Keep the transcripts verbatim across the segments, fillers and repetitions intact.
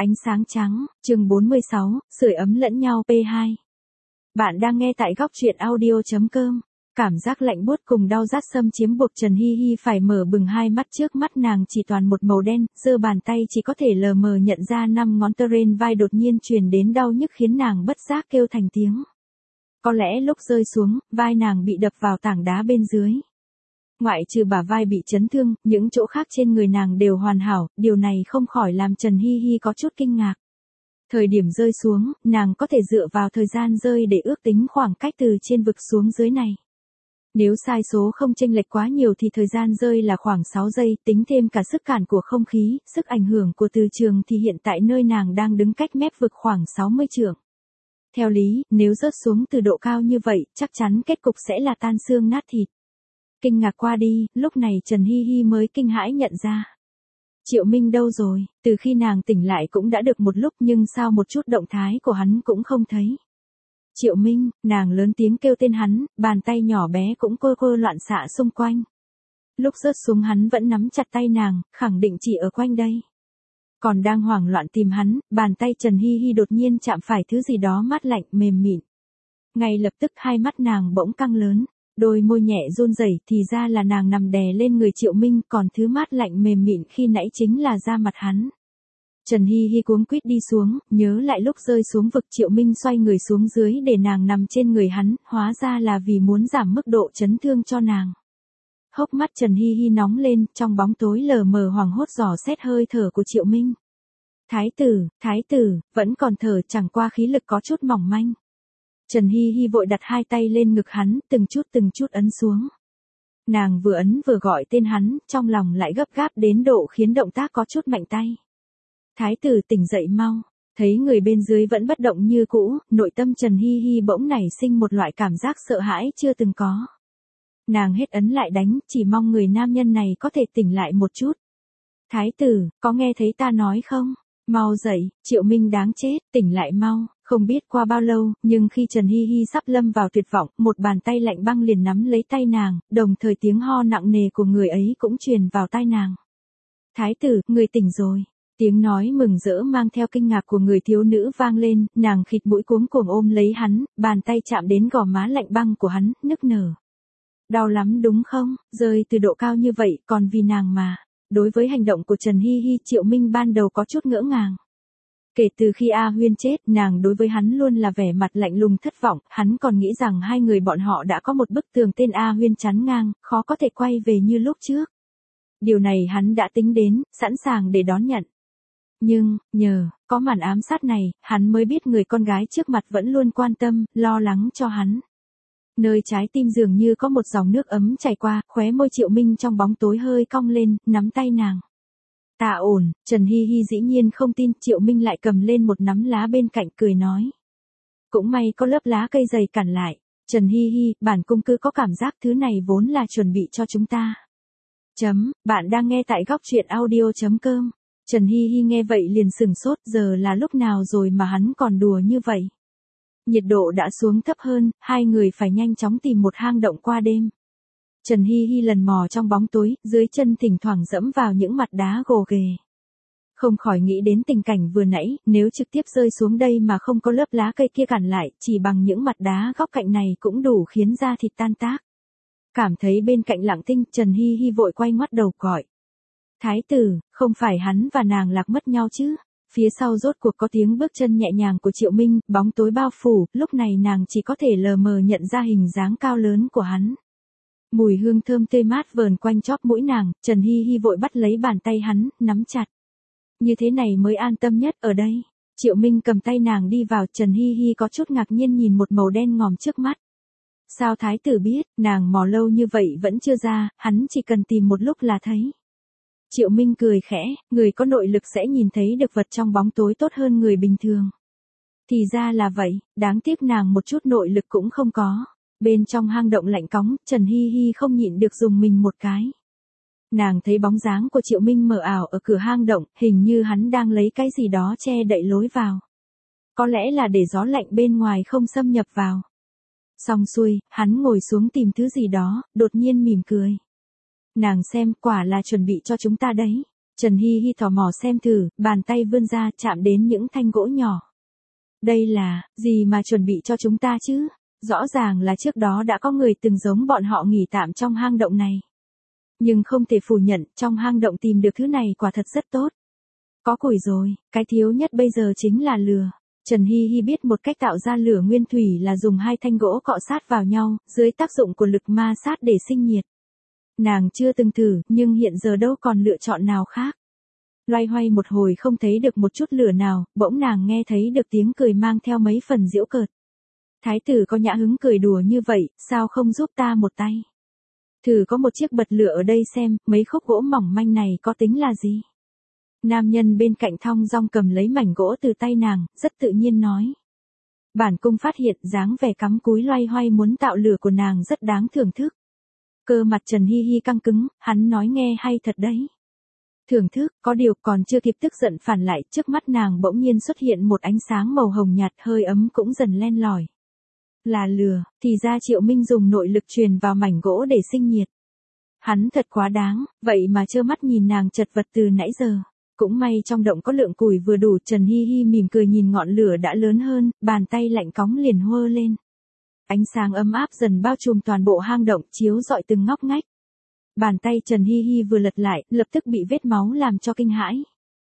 Ánh sáng trắng, chương bốn mươi sáu, sưởi ấm lẫn nhau P hai. Bạn đang nghe tại góc truyện audio chấm com. Cảm giác lạnh buốt cùng đau rát xâm chiếm buộc Trần Hi Hi phải mở bừng hai mắt, trước mắt nàng chỉ toàn một màu đen, giơ bàn tay chỉ có thể lờ mờ nhận ra năm ngón trên vai đột nhiên truyền đến đau nhức khiến nàng bất giác kêu thành tiếng. Có lẽ lúc rơi xuống, vai nàng bị đập vào tảng đá bên dưới. Ngoại trừ bả vai bị chấn thương, những chỗ khác trên người nàng đều hoàn hảo, điều này không khỏi làm Trần Hi Hi có chút kinh ngạc. Thời điểm rơi xuống, nàng có thể dựa vào thời gian rơi để ước tính khoảng cách từ trên vực xuống dưới này. Nếu sai số không chênh lệch quá nhiều thì thời gian rơi là khoảng sáu giây, tính thêm cả sức cản của không khí, sức ảnh hưởng của từ trường thì hiện tại nơi nàng đang đứng cách mép vực khoảng sáu mươi trượng. Theo lý, nếu rớt xuống từ độ cao như vậy, chắc chắn kết cục sẽ là tan xương nát thịt. Kinh ngạc qua đi, lúc này Trần Hi Hi mới kinh hãi nhận ra. Triệu Minh đâu rồi, từ khi nàng tỉnh lại cũng đã được một lúc nhưng sao một chút động thái của hắn cũng không thấy. Triệu Minh, nàng lớn tiếng kêu tên hắn, bàn tay nhỏ bé cũng cô cô loạn xạ xung quanh. Lúc rớt xuống hắn vẫn nắm chặt tay nàng, khẳng định chỉ ở quanh đây. Còn đang hoảng loạn tìm hắn, bàn tay Trần Hi Hi đột nhiên chạm phải thứ gì đó mát lạnh mềm mịn. Ngay lập tức hai mắt nàng bỗng căng lớn. Đôi môi nhẹ run rẩy, thì ra là nàng nằm đè lên người Triệu Minh, còn thứ mát lạnh mềm mịn khi nãy chính là da mặt hắn. Trần Hi Hi cuống quýt đi xuống, nhớ lại lúc rơi xuống vực Triệu Minh xoay người xuống dưới để nàng nằm trên người hắn, hóa ra là vì muốn giảm mức độ chấn thương cho nàng. Hốc mắt Trần Hi Hi nóng lên, trong bóng tối lờ mờ hoảng hốt dò xét hơi thở của Triệu Minh. Thái tử, thái tử, vẫn còn thở, chẳng qua khí lực có chút mỏng manh. Trần Hi Hi vội đặt hai tay lên ngực hắn, từng chút từng chút ấn xuống. Nàng vừa ấn vừa gọi tên hắn, trong lòng lại gấp gáp đến độ khiến động tác có chút mạnh tay. Thái tử tỉnh dậy mau, thấy người bên dưới vẫn bất động như cũ, nội tâm Trần Hi Hi bỗng nảy sinh một loại cảm giác sợ hãi chưa từng có. Nàng hết ấn lại đánh, chỉ mong người nam nhân này có thể tỉnh lại một chút. Thái tử, có nghe thấy ta nói không? Mau dậy, Triệu Minh đáng chết, tỉnh lại mau. Không biết qua bao lâu, nhưng khi Trần Hi Hi sắp lâm vào tuyệt vọng, một bàn tay lạnh băng liền nắm lấy tay nàng, đồng thời tiếng ho nặng nề của người ấy cũng truyền vào tai nàng. Thái tử, người tỉnh rồi. Tiếng nói mừng rỡ mang theo kinh ngạc của người thiếu nữ vang lên, nàng khịt mũi cuống cuồng ôm lấy hắn, bàn tay chạm đến gò má lạnh băng của hắn, nức nở. Đau lắm đúng không, rơi từ độ cao như vậy, còn vì nàng mà. Đối với hành động của Trần Hi Hi, Triệu Minh ban đầu có chút ngỡ ngàng. Kể từ khi A Huyên chết, nàng đối với hắn luôn là vẻ mặt lạnh lùng thất vọng, hắn còn nghĩ rằng hai người bọn họ đã có một bức tường tên A Huyên chắn ngang, khó có thể quay về như lúc trước. Điều này hắn đã tính đến, sẵn sàng để đón nhận. Nhưng, nhờ, có màn ám sát này, hắn mới biết người con gái trước mặt vẫn luôn quan tâm, lo lắng cho hắn. Nơi trái tim dường như có một dòng nước ấm chảy qua, khóe môi Triệu Minh trong bóng tối hơi cong lên, nắm tay nàng. Ta ổn, Trần Hi Hi dĩ nhiên không tin, Triệu Minh lại cầm lên một nắm lá bên cạnh cười nói. Cũng may có lớp lá cây dày cản lại. Trần Hi Hi, bản cung cứ có cảm giác thứ này vốn là chuẩn bị cho chúng ta. Chấm, bạn đang nghe tại góc truyện audio chấm com. Trần Hi Hi nghe vậy liền sừng sốt, giờ là lúc nào rồi mà hắn còn đùa như vậy. Nhiệt độ đã xuống thấp hơn, hai người phải nhanh chóng tìm một hang động qua đêm. Trần Hi Hi lần mò trong bóng tối, dưới chân thỉnh thoảng dẫm vào những mặt đá gồ ghề. Không khỏi nghĩ đến tình cảnh vừa nãy, nếu trực tiếp rơi xuống đây mà không có lớp lá cây kia cản lại, chỉ bằng những mặt đá góc cạnh này cũng đủ khiến da thịt tan tác. Cảm thấy bên cạnh Lặng Tinh, Trần Hi Hi vội quay ngoắt đầu gọi. Thái tử, không phải hắn và nàng lạc mất nhau chứ? Phía sau rốt cuộc có tiếng bước chân nhẹ nhàng của Triệu Minh, bóng tối bao phủ, lúc này nàng chỉ có thể lờ mờ nhận ra hình dáng cao lớn của hắn. Mùi hương thơm tươi mát vờn quanh chóp mũi nàng, Trần Hi Hi vội bắt lấy bàn tay hắn, nắm chặt. Như thế này mới an tâm nhất ở đây. Triệu Minh cầm tay nàng đi vào, Trần Hi Hi có chút ngạc nhiên nhìn một màu đen ngòm trước mắt. Sao thái tử biết, nàng mò lâu như vậy vẫn chưa ra, hắn chỉ cần tìm một lúc là thấy. Triệu Minh cười khẽ, người có nội lực sẽ nhìn thấy được vật trong bóng tối tốt hơn người bình thường. Thì ra là vậy, đáng tiếc nàng một chút nội lực cũng không có. Bên trong hang động lạnh cóng, Trần Hi Hi không nhịn được dùng mình một cái. Nàng thấy bóng dáng của Triệu Minh mờ ảo ở cửa hang động, hình như hắn đang lấy cái gì đó che đậy lối vào. Có lẽ là để gió lạnh bên ngoài không xâm nhập vào. Xong xuôi, hắn ngồi xuống tìm thứ gì đó, đột nhiên mỉm cười. Nàng xem, quả là chuẩn bị cho chúng ta đấy. Trần Hi Hi tò mò xem thử, bàn tay vươn ra chạm đến những thanh gỗ nhỏ. Đây là, gì mà chuẩn bị cho chúng ta chứ? Rõ ràng là trước đó đã có người từng giống bọn họ nghỉ tạm trong hang động này. Nhưng không thể phủ nhận, trong hang động tìm được thứ này quả thật rất tốt. Có củi rồi, cái thiếu nhất bây giờ chính là lửa. Trần Hi Hi biết một cách tạo ra lửa nguyên thủy là dùng hai thanh gỗ cọ sát vào nhau, dưới tác dụng của lực ma sát để sinh nhiệt. Nàng chưa từng thử, nhưng hiện giờ đâu còn lựa chọn nào khác. Loay hoay một hồi không thấy được một chút lửa nào, bỗng nàng nghe thấy được tiếng cười mang theo mấy phần giễu cợt. Thái tử có nhã hứng cười đùa như vậy, sao không giúp ta một tay? Thử có một chiếc bật lửa ở đây xem, mấy khúc gỗ mỏng manh này có tính là gì? Nam nhân bên cạnh thong dong cầm lấy mảnh gỗ từ tay nàng, rất tự nhiên nói. Bản cung phát hiện dáng vẻ cắm cúi loay hoay muốn tạo lửa của nàng rất đáng thưởng thức. Cơ mặt Trần Hi Hi căng cứng, hắn nói nghe hay thật đấy. Thưởng thức, có điều còn chưa kịp tức giận phản lại, trước mắt nàng bỗng nhiên xuất hiện một ánh sáng màu hồng nhạt, hơi ấm cũng dần len lỏi. Là lửa, thì ra Triệu Minh dùng nội lực truyền vào mảnh gỗ để sinh nhiệt. Hắn thật quá đáng, vậy mà trơ mắt nhìn nàng chật vật từ nãy giờ. Cũng may trong động có lượng củi vừa đủ, Trần Hi Hi mỉm cười nhìn ngọn lửa đã lớn hơn, bàn tay lạnh cóng liền huơ lên. Ánh sáng ấm áp dần bao trùm toàn bộ hang động, chiếu rọi từng ngóc ngách. Bàn tay Trần Hi Hi vừa lật lại, lập tức bị vết máu làm cho kinh hãi.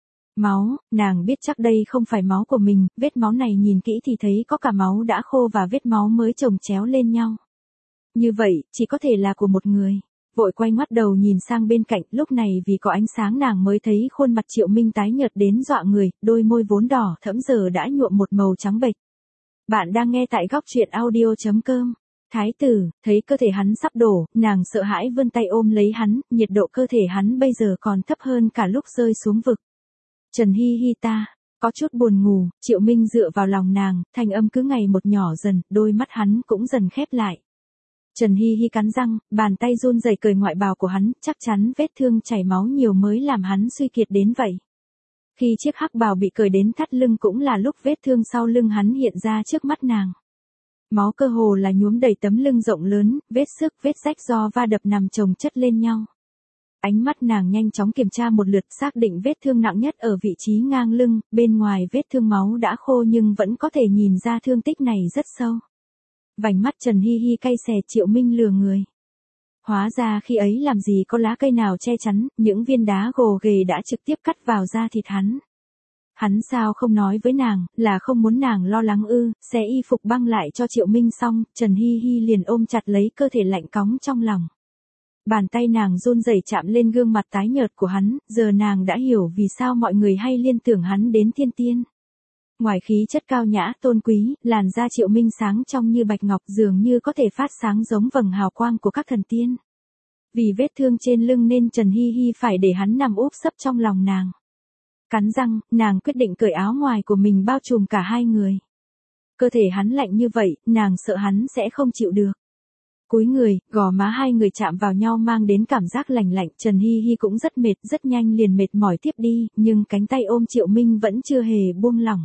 Máu, nàng biết chắc đây không phải máu của mình, vết máu này nhìn kỹ thì thấy có cả máu đã khô và vết máu mới chồng chéo lên nhau. Như vậy, chỉ có thể là của một người. Vội quay ngoắt đầu nhìn sang bên cạnh, lúc này vì có ánh sáng nàng mới thấy khuôn mặt Triệu Minh tái nhợt đến dọa người, đôi môi vốn đỏ thẫm giờ đã nhuộm một màu trắng bệch. Bạn đang nghe tại góc truyện audio chấm com. Thái tử, thấy cơ thể hắn sắp đổ, nàng sợ hãi vươn tay ôm lấy hắn, nhiệt độ cơ thể hắn bây giờ còn thấp hơn cả lúc rơi xuống vực. Trần Hi Hi ta, có chút buồn ngủ, Triệu Minh dựa vào lòng nàng, thanh âm cứ ngày một nhỏ dần, đôi mắt hắn cũng dần khép lại. Trần Hi Hi cắn răng, bàn tay run rẩy cởi ngoại bào của hắn, chắc chắn vết thương chảy máu nhiều mới làm hắn suy kiệt đến vậy. Khi chiếc hắc bào bị cởi đến thắt lưng cũng là lúc vết thương sau lưng hắn hiện ra trước mắt nàng. Máu cơ hồ là nhuốm đầy tấm lưng rộng lớn, vết xước, vết rách do va đập nằm chồng chất lên nhau. Ánh mắt nàng nhanh chóng kiểm tra một lượt, xác định vết thương nặng nhất ở vị trí ngang lưng, bên ngoài vết thương máu đã khô nhưng vẫn có thể nhìn ra thương tích này rất sâu. Vành mắt Trần Hi Hi cay xè, Triệu Minh lừa người. Hóa ra khi ấy làm gì có lá cây nào che chắn, những viên đá gồ ghề đã trực tiếp cắt vào da thịt hắn. Hắn sao không nói với nàng, là không muốn nàng lo lắng ư? Xé y phục băng lại cho Triệu Minh xong, Trần Hi Hi liền ôm chặt lấy cơ thể lạnh cóng trong lòng. Bàn tay nàng run rẩy chạm lên gương mặt tái nhợt của hắn, giờ nàng đã hiểu vì sao mọi người hay liên tưởng hắn đến thiên tiên. Ngoài khí chất cao nhã tôn quý, làn da Triệu Minh sáng trong như bạch ngọc, dường như có thể phát sáng giống vầng hào quang của các thần tiên. Vì vết thương trên lưng nên Trần Hi Hi phải để hắn nằm úp sấp trong lòng nàng. Cắn răng, nàng quyết định cởi áo ngoài của mình bao trùm cả hai người. Cơ thể hắn lạnh như vậy, nàng sợ hắn sẽ không chịu được. Cúi người, gò má hai người chạm vào nhau mang đến cảm giác lạnh lạnh, Trần Hi Hi cũng rất mệt, rất nhanh liền mệt mỏi tiếp đi, nhưng cánh tay ôm Triệu Minh vẫn chưa hề buông lỏng.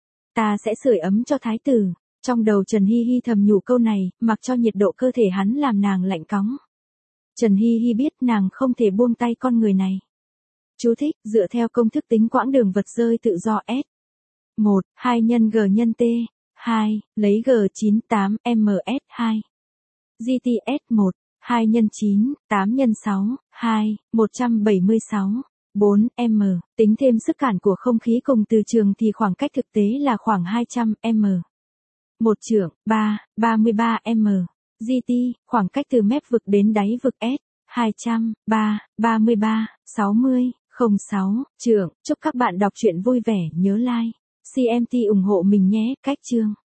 Ta sẽ sưởi ấm cho thái tử. Trong đầu Trần Hi Hi thầm nhủ câu này, mặc cho nhiệt độ cơ thể hắn làm nàng lạnh cóng. Trần Hi Hi biết nàng không thể buông tay con người này. Chú thích, dựa theo công thức tính quãng đường vật rơi tự do S. một, hai nhân G nhân T. hai, lấy G chín tám M S hai. G T S một, hai nhân chín, tám nhân sáu, hai, một trăm bảy mươi sáu. bốn M, tính thêm sức cản của không khí cùng từ trường thì khoảng cách thực tế là khoảng hai trăm m. Một trượng, ba, ba mươi ba m. G T, khoảng cách từ mép vực đến đáy vực S, hai trăm, ba, ba mươi ba, sáu mươi, không sáu, trượng. Chúc các bạn đọc truyện vui vẻ, nhớ like, xê em tê ủng hộ mình nhé, cách chương.